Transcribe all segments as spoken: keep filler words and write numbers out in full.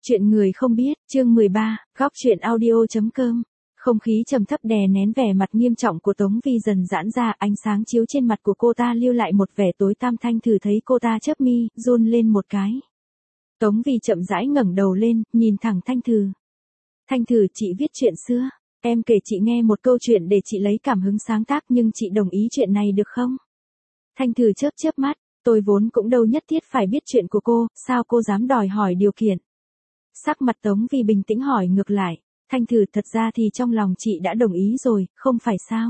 Chuyện người không biết, chương mười ba, góc chuyện audio.com. Không khí trầm thấp đè nén vẻ mặt nghiêm trọng của Tống Vi dần giãn ra, ánh sáng chiếu trên mặt của cô ta lưu lại một vẻ tối tăm. Thanh Thử thấy cô ta chớp mi, run lên một cái. Tống Vi chậm rãi ngẩng đầu lên, nhìn thẳng Thanh Thử. Thanh Thử, chị viết chuyện xưa. Em kể chị nghe một câu chuyện để chị lấy cảm hứng sáng tác, nhưng chị đồng ý chuyện này được không? Thanh Thử chớp chớp mắt, tôi vốn cũng đâu nhất thiết phải biết chuyện của cô, sao cô dám đòi hỏi điều kiện? Sắc mặt Tống Vi bình tĩnh hỏi ngược lại. Thanh Thử, thật ra thì trong lòng chị đã đồng ý rồi, không phải sao?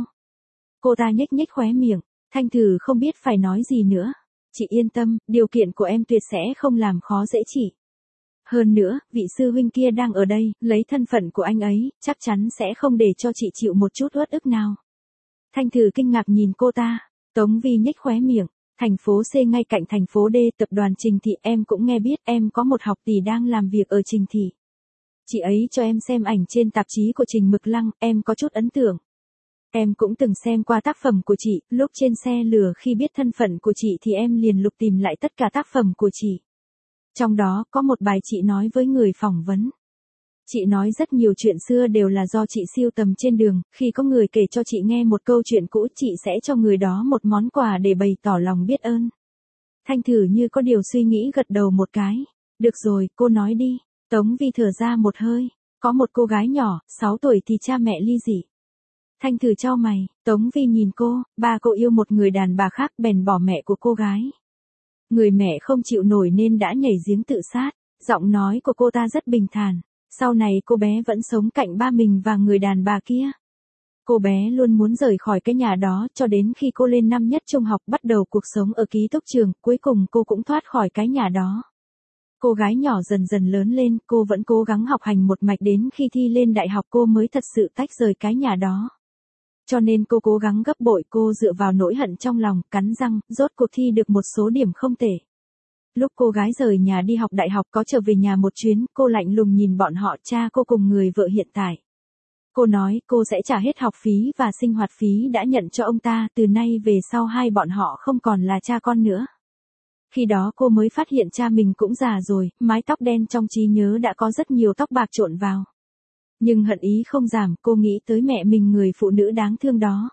Cô ta nhếch nhếch khóe miệng. Thanh Thử không biết phải nói gì nữa. Chị yên tâm, điều kiện của em tuyệt sẽ không làm khó dễ chị. Hơn nữa, vị sư huynh kia đang ở đây, lấy thân phận của anh ấy, chắc chắn sẽ không để cho chị chịu một chút uất ức nào. Thanh Thử kinh ngạc nhìn cô ta. Tống Vi nhếch khóe miệng. Thành phố C ngay cạnh thành phố D, tập đoàn Trình Thị, em cũng nghe biết, em có một học tỷ đang làm việc ở Trình Thị. Chị ấy cho em xem ảnh trên tạp chí của Trình Mực Lăng, em có chút ấn tượng. Em cũng từng xem qua tác phẩm của chị, lúc trên xe lửa khi biết thân phận của chị thì em liền lục tìm lại tất cả tác phẩm của chị. Trong đó có một bài chị nói với người phỏng vấn. Chị nói rất nhiều chuyện xưa đều là do chị sưu tầm trên đường, khi có người kể cho chị nghe một câu chuyện cũ, chị sẽ cho người đó một món quà để bày tỏ lòng biết ơn. Thanh Thử như có điều suy nghĩ gật đầu một cái. Được rồi, cô nói đi. Tống Vi thở ra một hơi. Có một cô gái nhỏ, sáu tuổi thì cha mẹ ly dị. Thanh Thử chau mày. Tống Vi nhìn cô, ba cô yêu một người đàn bà khác bèn bỏ mẹ của cô gái. Người mẹ không chịu nổi nên đã nhảy giếng tự sát. Giọng nói của cô ta rất bình thản. Sau này cô bé vẫn sống cạnh ba mình và người đàn bà kia. Cô bé luôn muốn rời khỏi cái nhà đó cho đến khi cô lên năm nhất trung học bắt đầu cuộc sống ở ký túc trường, cuối cùng cô cũng thoát khỏi cái nhà đó. Cô gái nhỏ dần dần lớn lên, cô vẫn cố gắng học hành một mạch đến khi thi lên đại học cô mới thật sự tách rời cái nhà đó. Cho nên cô cố gắng gấp bội, cô dựa vào nỗi hận trong lòng, cắn răng, rốt cuộc thi được một số điểm không tệ. Lúc cô gái rời nhà đi học đại học có trở về nhà một chuyến, cô lạnh lùng nhìn bọn họ, cha cô cùng người vợ hiện tại. Cô nói cô sẽ trả hết học phí và sinh hoạt phí đã nhận cho ông ta, từ nay về sau hai bọn họ không còn là cha con nữa. Khi đó cô mới phát hiện cha mình cũng già rồi, mái tóc đen trong trí nhớ đã có rất nhiều tóc bạc trộn vào. Nhưng hận ý không giảm, cô nghĩ tới mẹ mình, người phụ nữ đáng thương đó.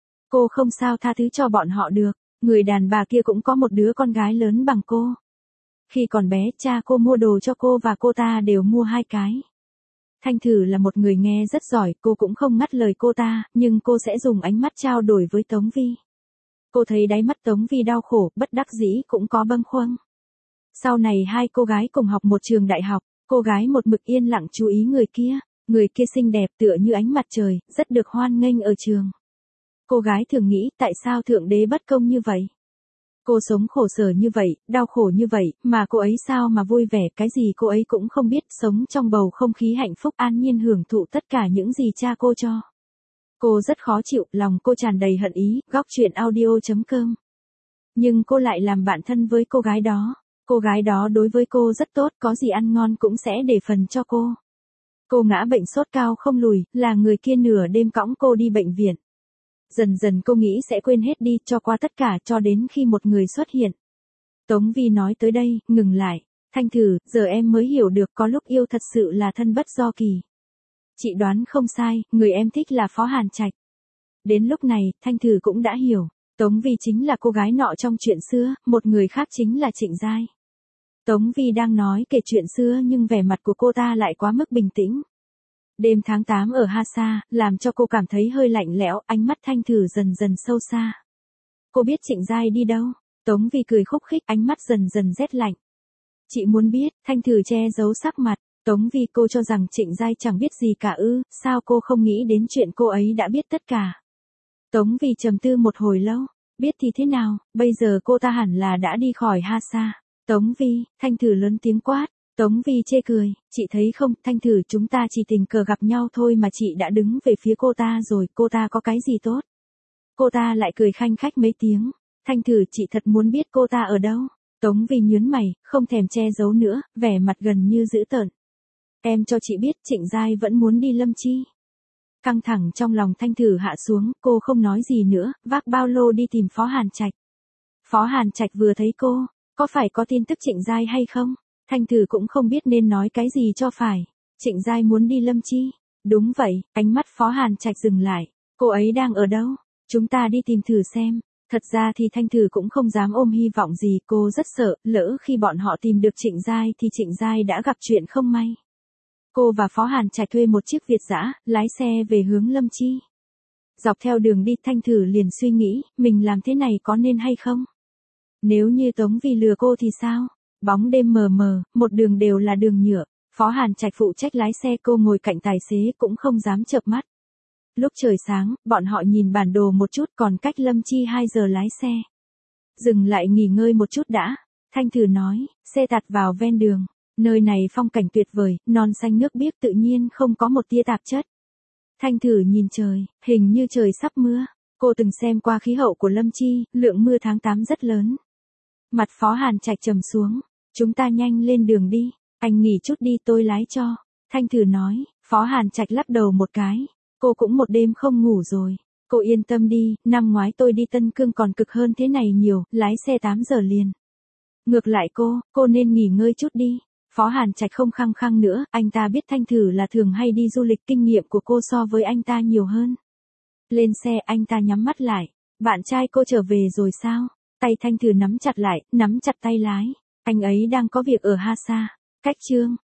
Cô không sao tha thứ cho bọn họ được, người đàn bà kia cũng có một đứa con gái lớn bằng cô. Khi còn bé, cha cô mua đồ cho cô và cô ta đều mua hai cái. Thanh Thử là một người nghe rất giỏi, cô cũng không ngắt lời cô ta, nhưng cô sẽ dùng ánh mắt trao đổi với Tống Vi. Cô thấy đáy mắt Tống Vi đau khổ, bất đắc dĩ cũng có bâng khuâng. Sau này hai cô gái cùng học một trường đại học, cô gái một mực yên lặng chú ý người kia, người kia xinh đẹp tựa như ánh mặt trời, rất được hoan nghênh ở trường. Cô gái thường nghĩ tại sao Thượng Đế bất công như vậy? Cô sống khổ sở như vậy, đau khổ như vậy, mà cô ấy sao mà vui vẻ, cái gì cô ấy cũng không biết, sống trong bầu không khí hạnh phúc an nhiên hưởng thụ tất cả những gì cha cô cho. Cô rất khó chịu, lòng cô tràn đầy hận ý, góc chuyện audio.com. Nhưng cô lại làm bạn thân với cô gái đó. Cô gái đó đối với cô rất tốt, có gì ăn ngon cũng sẽ để phần cho cô. Cô ngã bệnh sốt cao không lùi, là người kia nửa đêm cõng cô đi bệnh viện. Dần dần cô nghĩ sẽ quên hết đi, cho qua tất cả cho đến khi một người xuất hiện. Tống Vi nói tới đây, ngừng lại. Thanh Thử, giờ em mới hiểu được có lúc yêu thật sự là thân bất do kỳ. Chị đoán không sai, người em thích là Phó Hàn Trạch. Đến lúc này, Thanh Thử cũng đã hiểu. Tống Vi chính là cô gái nọ trong chuyện xưa, một người khác chính là Trịnh Giai. Tống Vi đang nói kể chuyện xưa nhưng vẻ mặt của cô ta lại quá mức bình tĩnh. Đêm tháng tám ở Hasa, làm cho cô cảm thấy hơi lạnh lẽo, ánh mắt Thanh Thử dần dần sâu xa. Cô biết Trịnh Giai đi đâu? Tống Vi cười khúc khích, ánh mắt dần dần rét lạnh. Chị muốn biết, Thanh Thử che giấu sắc mặt. Tống Vi, cô cho rằng Trịnh Giai chẳng biết gì cả ư, sao cô không nghĩ đến chuyện cô ấy đã biết tất cả? Tống Vi trầm tư một hồi lâu, biết thì thế nào, bây giờ cô ta hẳn là đã đi khỏi Hasa. Tống Vi, Thanh Thử lớn tiếng quát. Tống Vi chê cười, chị thấy không, Thanh Thử, chúng ta chỉ tình cờ gặp nhau thôi mà chị đã đứng về phía cô ta rồi, cô ta có cái gì tốt? Cô ta lại cười khanh khách mấy tiếng. Thanh Thử, chị thật muốn biết cô ta ở đâu? Tống Vi nhướng mày, không thèm che giấu nữa, vẻ mặt gần như dữ tợn. Em cho chị biết Trịnh Giai vẫn muốn đi Lâm Chi. Căng thẳng trong lòng Thanh Thử hạ xuống, cô không nói gì nữa, vác bao lô đi tìm Phó Hàn Trạch. Phó Hàn Trạch vừa thấy cô, có phải có tin tức Trịnh Giai hay không? Thanh Thử cũng không biết nên nói cái gì cho phải. Trịnh Giai muốn đi Lâm Chi. Đúng vậy, ánh mắt Phó Hàn Trạch dừng lại. Cô ấy đang ở đâu? Chúng ta đi tìm thử xem. Thật ra thì Thanh Thử cũng không dám ôm hy vọng gì, cô rất sợ, lỡ khi bọn họ tìm được Trịnh Giai thì Trịnh Giai đã gặp chuyện không may. Cô và Phó Hàn Trạch thuê một chiếc Việt dã, lái xe về hướng Lâm Chi. Dọc theo đường đi Thanh Thử liền suy nghĩ, mình làm thế này có nên hay không? Nếu như Tống Vi lừa cô thì sao? Bóng đêm mờ mờ, một đường đều là đường nhựa. Phó Hàn Trạch phụ trách lái xe, cô ngồi cạnh tài xế cũng không dám chợp mắt. Lúc trời sáng, bọn họ nhìn bản đồ một chút, còn cách Lâm Chi hai giờ lái xe. Dừng lại nghỉ ngơi một chút đã. Thanh Thử nói, xe tạt vào ven đường. Nơi này phong cảnh tuyệt vời, non xanh nước biếc tự nhiên không có một tia tạp chất. Thanh Thử nhìn trời, hình như trời sắp mưa. Cô từng xem qua khí hậu của Lâm Chi, lượng mưa tháng tám rất lớn. Mặt Phó Hàn Trạch trầm xuống. Chúng ta nhanh lên đường đi. Anh nghỉ chút đi, tôi lái cho. Thanh Thử nói. Phó Hàn Trạch lắc đầu một cái. Cô cũng một đêm không ngủ rồi. Cô yên tâm đi, năm ngoái tôi đi Tân Cương còn cực hơn thế này nhiều, lái xe tám giờ liền. Ngược lại cô, cô nên nghỉ ngơi chút đi. Phó Hàn Trạch không khăng khăng nữa, anh ta biết Thanh Thử là thường hay đi du lịch, kinh nghiệm của cô so với anh ta nhiều hơn. Lên xe anh ta nhắm mắt lại. Bạn trai cô trở về rồi sao? Tay Thanh Thử nắm chặt lại, nắm chặt tay lái. Anh ấy đang có việc ở Hasa. Cách Trương.